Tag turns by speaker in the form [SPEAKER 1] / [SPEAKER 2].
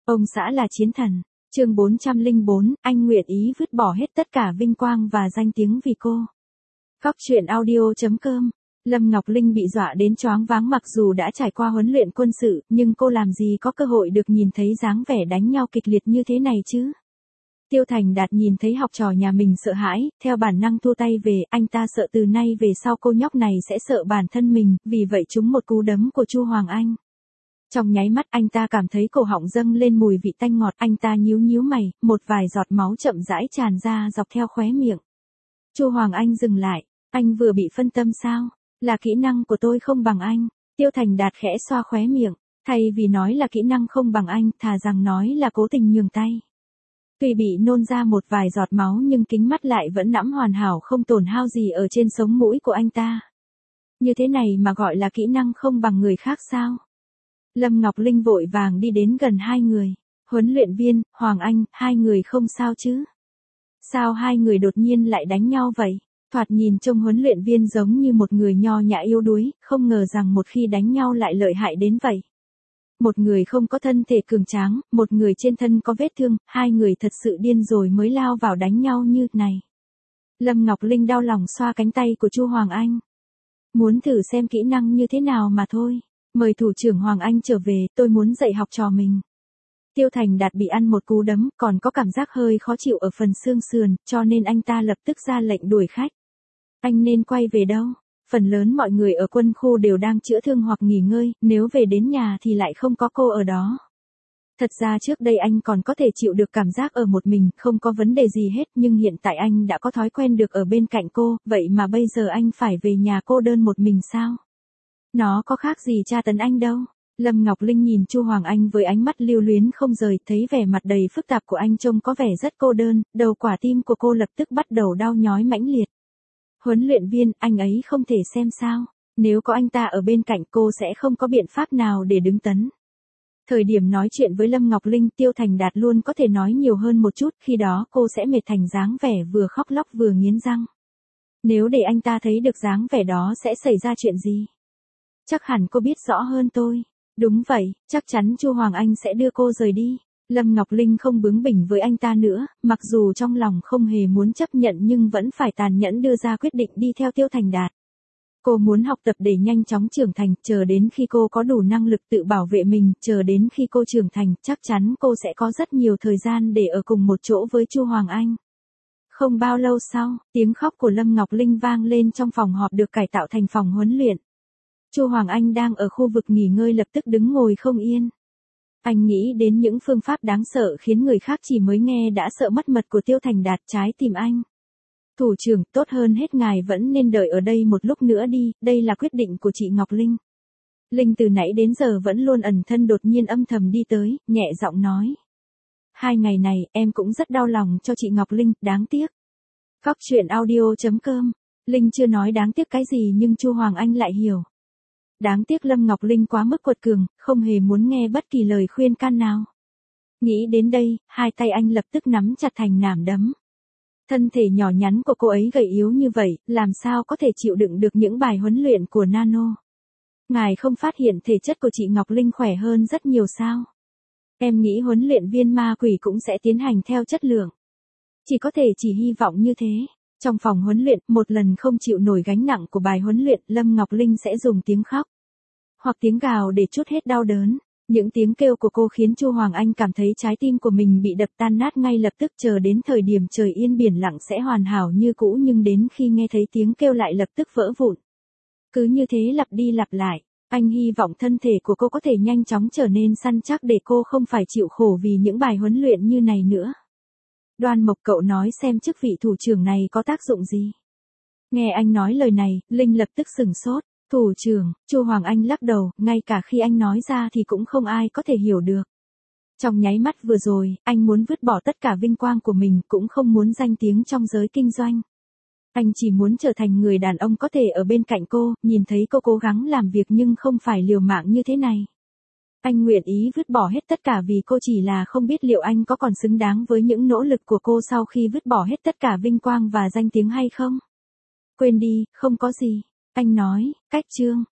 [SPEAKER 1] Ông xã là chiến thần. Chương 404, anh nguyện ý vứt bỏ hết tất cả vinh quang và danh tiếng vì cô. Góc truyện audio.com. Lâm Ngọc Linh bị dọa đến choáng váng, mặc dù đã trải qua huấn luyện quân sự, nhưng cô làm gì có cơ hội được nhìn thấy dáng vẻ đánh nhau kịch liệt như thế này chứ. Tiêu Thành Đạt nhìn thấy học trò nhà mình sợ hãi, theo bản năng thua tay về, anh ta sợ từ nay về sau cô nhóc này sẽ sợ bản thân mình, vì vậy trúng một cú đấm của Chu Hoàng Anh. Trong nháy mắt anh ta cảm thấy cổ họng dâng lên mùi vị tanh ngọt, anh ta nhíu nhíu mày, một vài giọt máu chậm rãi tràn ra dọc theo khóe miệng. Chu Hoàng Anh dừng lại, anh vừa bị phân tâm sao? Là kỹ năng của tôi không bằng anh. Tiêu Thành Đạt khẽ xoa khóe miệng, thay vì nói là kỹ năng không bằng anh, thà rằng nói là cố tình nhường tay. Tuy bị nôn ra một vài giọt máu nhưng kính mắt lại vẫn nẫm hoàn hảo, không tổn hao gì ở trên sống mũi của anh ta. Như thế này mà gọi là kỹ năng không bằng người khác sao? Lâm Ngọc Linh vội vàng đi đến gần hai người. Huấn luyện viên, Hoàng Anh, hai người không sao chứ? Sao hai người đột nhiên lại đánh nhau vậy? Thoạt nhìn trông huấn luyện viên giống như một người nho nhã yếu đuối, không ngờ rằng một khi đánh nhau lại lợi hại đến vậy. Một người không có thân thể cường tráng, một người trên thân có vết thương, hai người thật sự điên rồi mới lao vào đánh nhau như này. Lâm Ngọc Linh đau lòng xoa cánh tay của Chu Hoàng Anh. Muốn thử xem kỹ năng như thế nào mà thôi. Mời thủ trưởng Hoàng Anh trở về, tôi muốn dạy học trò mình. Tiêu Thành Đạt bị ăn một cú đấm, còn có cảm giác hơi khó chịu ở phần xương sườn, cho nên anh ta lập tức ra lệnh đuổi khách. Anh nên quay về đâu? Phần lớn mọi người ở quân khu đều đang chữa thương hoặc nghỉ ngơi, nếu về đến nhà thì lại không có cô ở đó. Thật ra trước đây anh còn có thể chịu được cảm giác ở một mình, không có vấn đề gì hết, nhưng hiện tại anh đã có thói quen được ở bên cạnh cô, vậy mà bây giờ anh phải về nhà cô đơn một mình sao? Nó có khác gì tra tấn anh đâu. Lâm Ngọc Linh nhìn Chu Hoàng Anh với ánh mắt lưu luyến không rời, thấy vẻ mặt đầy phức tạp của anh trông có vẻ rất cô đơn, đầu quả tim của cô lập tức bắt đầu đau nhói mãnh liệt. Huấn luyện viên, anh ấy không thể xem sao? Nếu có anh ta ở bên cạnh cô sẽ không có biện pháp nào để đứng tấn. Thời điểm nói chuyện với Lâm Ngọc Linh, Tiêu Thành Đạt luôn có thể nói nhiều hơn một chút, khi đó cô sẽ mệt thành dáng vẻ vừa khóc lóc vừa nghiến răng. Nếu để anh ta thấy được dáng vẻ đó sẽ xảy ra chuyện gì? Chắc hẳn cô biết rõ hơn tôi. Đúng vậy, chắc chắn Chu Hoàng Anh sẽ đưa cô rời đi. Lâm Ngọc Linh không bướng bỉnh với anh ta nữa, mặc dù trong lòng không hề muốn chấp nhận nhưng vẫn phải tàn nhẫn đưa ra quyết định đi theo Tiêu Thành Đạt. Cô muốn học tập để nhanh chóng trưởng thành, chờ đến khi cô có đủ năng lực tự bảo vệ mình, chờ đến khi cô trưởng thành, chắc chắn cô sẽ có rất nhiều thời gian để ở cùng một chỗ với Chu Hoàng Anh. Không bao lâu sau, tiếng khóc của Lâm Ngọc Linh vang lên trong phòng họp được cải tạo thành phòng huấn luyện. Chu Hoàng Anh đang ở khu vực nghỉ ngơi lập tức đứng ngồi không yên. Anh nghĩ đến những phương pháp đáng sợ khiến người khác chỉ mới nghe đã sợ mất mật của Tiêu Thành Đạt, trái tim anh. Thủ trưởng, tốt hơn hết ngài vẫn nên đợi ở đây một lúc nữa đi, đây là quyết định của chị Ngọc Linh. Linh từ nãy đến giờ vẫn luôn ẩn thân đột nhiên âm thầm đi tới, nhẹ giọng nói. 2 ngày này, em cũng rất đau lòng cho chị Ngọc Linh, đáng tiếc. Góc truyện audio.com. Linh chưa nói đáng tiếc cái gì nhưng Chu Hoàng Anh lại hiểu. Đáng tiếc Lâm Ngọc Linh quá mức quật cường, không hề muốn nghe bất kỳ lời khuyên can nào. Nghĩ đến đây, hai tay anh lập tức nắm chặt thành nắm đấm. Thân thể nhỏ nhắn của cô ấy gầy yếu như vậy, làm sao có thể chịu đựng được những bài huấn luyện của Nano. Ngài không phát hiện thể chất của chị Ngọc Linh khỏe hơn rất nhiều sao? Em nghĩ huấn luyện viên ma quỷ cũng sẽ tiến hành theo chất lượng. Chỉ có thể chỉ hy vọng như thế. Trong phòng huấn luyện, một lần không chịu nổi gánh nặng của bài huấn luyện, Lâm Ngọc Linh sẽ dùng tiếng khóc hoặc tiếng gào để trút hết đau đớn. Những tiếng kêu của cô khiến Chu Hoàng Anh cảm thấy trái tim của mình bị đập tan nát ngay lập tức, chờ đến thời điểm trời yên biển lặng sẽ hoàn hảo như cũ, nhưng đến khi nghe thấy tiếng kêu lại lập tức vỡ vụn. Cứ như thế lặp đi lặp lại, anh hy vọng thân thể của cô có thể nhanh chóng trở nên săn chắc để cô không phải chịu khổ vì những bài huấn luyện như này nữa. Đoan Mộc, cậu nói xem chức vị thủ trưởng này có tác dụng gì? Nghe anh nói lời này, Linh lập tức sửng sốt. Thủ trưởng, Chu Hoàng Anh lắc đầu, ngay cả khi anh nói ra thì cũng không ai có thể hiểu được. Trong nháy mắt vừa rồi, anh muốn vứt bỏ tất cả vinh quang của mình, cũng không muốn danh tiếng trong giới kinh doanh. Anh chỉ muốn trở thành người đàn ông có thể ở bên cạnh cô, nhìn thấy cô cố gắng làm việc nhưng không phải liều mạng như thế này. Anh nguyện ý vứt bỏ hết tất cả vì cô, chỉ là không biết liệu anh có còn xứng đáng với những nỗ lực của cô sau khi vứt bỏ hết tất cả vinh quang và danh tiếng hay không? Quên đi, không có gì. Anh nói, cách chương.